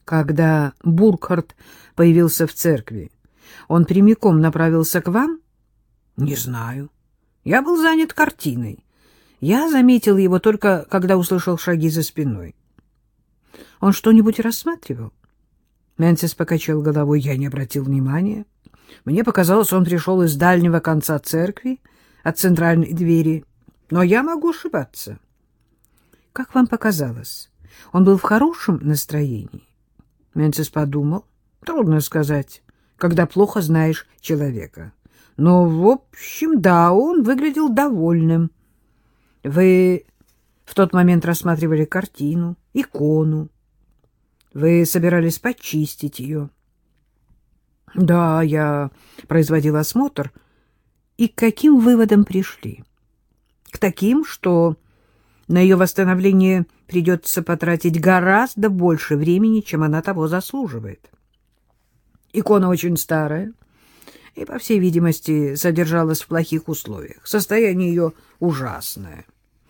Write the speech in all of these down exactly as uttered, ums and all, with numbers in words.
Когда Буркхарт появился в церкви, он прямиком направился к вам? Не знаю. Я был занят картиной. Я заметил его только, когда услышал шаги за спиной. Он что-нибудь рассматривал? Мэнсис покачал головой. Я не обратил внимания. Мне показалось, он пришел из дальнего конца церкви, от центральной двери. Но я могу ошибаться. Как вам показалось? Он был в хорошем настроении? Мэнсис подумал. Трудно сказать, когда плохо знаешь человека. Но, в общем, да, он выглядел довольным. Вы в тот момент рассматривали картину, икону. Вы собирались почистить ее. Да, я производил осмотр. И к каким выводам пришли? К таким, что на ее восстановление придется потратить гораздо больше времени, чем она того заслуживает. Икона очень старая и, по всей видимости, содержалась в плохих условиях. Состояние ее ужасное.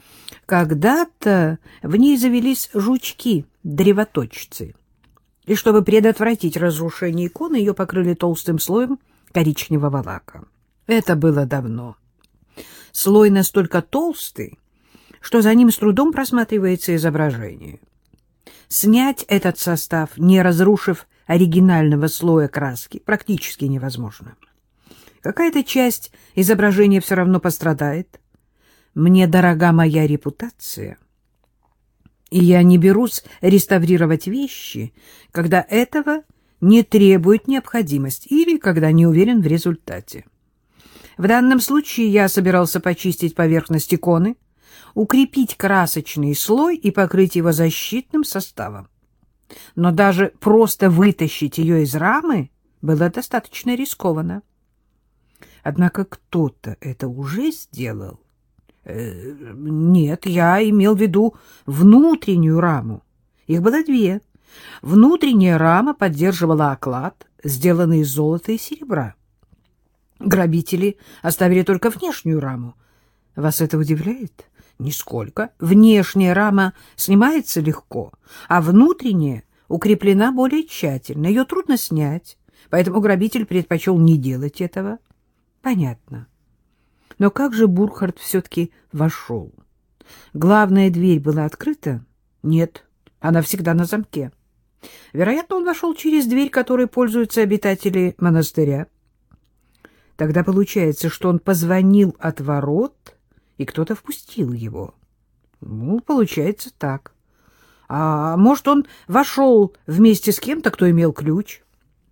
Когда-то в ней завелись жучки, древоточцы, и чтобы предотвратить разрушение иконы, ее покрыли толстым слоем коричневого лака. Это было давно. Слой настолько толстый, что за ним с трудом просматривается изображение. Снять этот состав, не разрушив оригинального слоя краски, практически невозможно. Какая-то часть изображения все равно пострадает. Мне дорога моя репутация, и я не берусь реставрировать вещи, когда этого не требует необходимость или когда не уверен в результате. В данном случае я собирался почистить поверхность иконы, укрепить красочный слой и покрыть его защитным составом. Но даже просто вытащить ее из рамы было достаточно рискованно. Однако кто-то это уже сделал. Э, нет, я имел в виду внутреннюю раму. Их было две. Внутренняя рама поддерживала оклад, сделанный из золота и серебра. Грабители оставили только внешнюю раму. Вас это удивляет? Нисколько. Внешняя рама снимается легко, а внутренняя укреплена более тщательно. Ее трудно снять, поэтому грабитель предпочел не делать этого. Понятно. Но как же Буркхарт все-таки вошел? Главная дверь была открыта? Нет, она всегда на замке. Вероятно, он вошел через дверь, которой пользуются обитатели монастыря. Тогда получается, что он позвонил от ворот, и кто-то впустил его. Ну, получается так. А может, он вошел вместе с кем-то, кто имел ключ?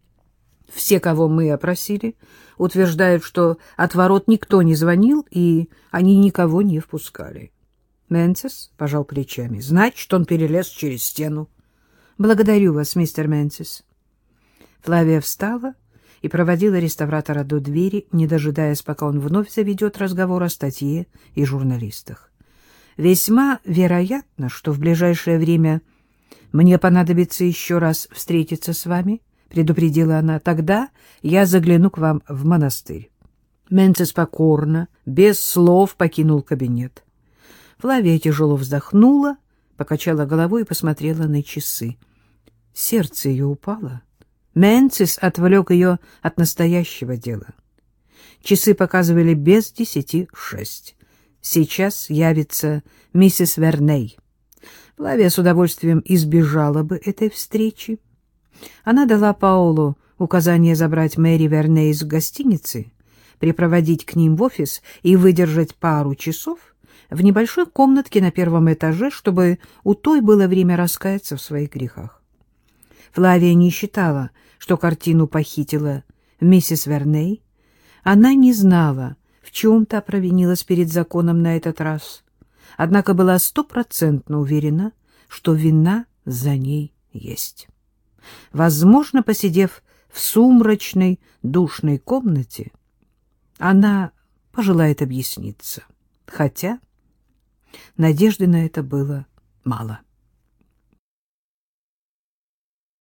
Все, кого мы опросили, утверждают, что от ворот никто не звонил, и они никого не впускали. Мэнсис пожал плечами. Значит, он перелез через стену. Благодарю вас, мистер Мэнсис. Флавия встала и проводила реставратора до двери, не дожидаясь, пока он вновь заведет разговор о статье и журналистах. Весьма вероятно, что в ближайшее время мне понадобится еще раз встретиться с вами, — предупредила она. — Тогда я загляну к вам в монастырь. Мэнсис покорно, без слов покинул кабинет. Флавия тяжело вздохнула, покачала головой и посмотрела на часы. Сердце ее упало. Мэнсис отвлек ее от настоящего дела. Часы показывали без десяти шесть. Сейчас явится миссис Верней. Флавия с удовольствием избежала бы этой встречи. Она дала Паулу указание забрать Мэри Верней из гостиницы, припроводить к ним в офис и выдержать пару часов в небольшой комнатке на первом этаже, чтобы у той было время раскаяться в своих грехах. Флавия не считала, что картину похитила миссис Верней. Она не знала, в чем-то провинилась перед законом на этот раз, однако была стопроцентно уверена, что вина за ней есть. Возможно, посидев в сумрачной, душной комнате, она пожелает объясниться, хотя надежды на это было мало.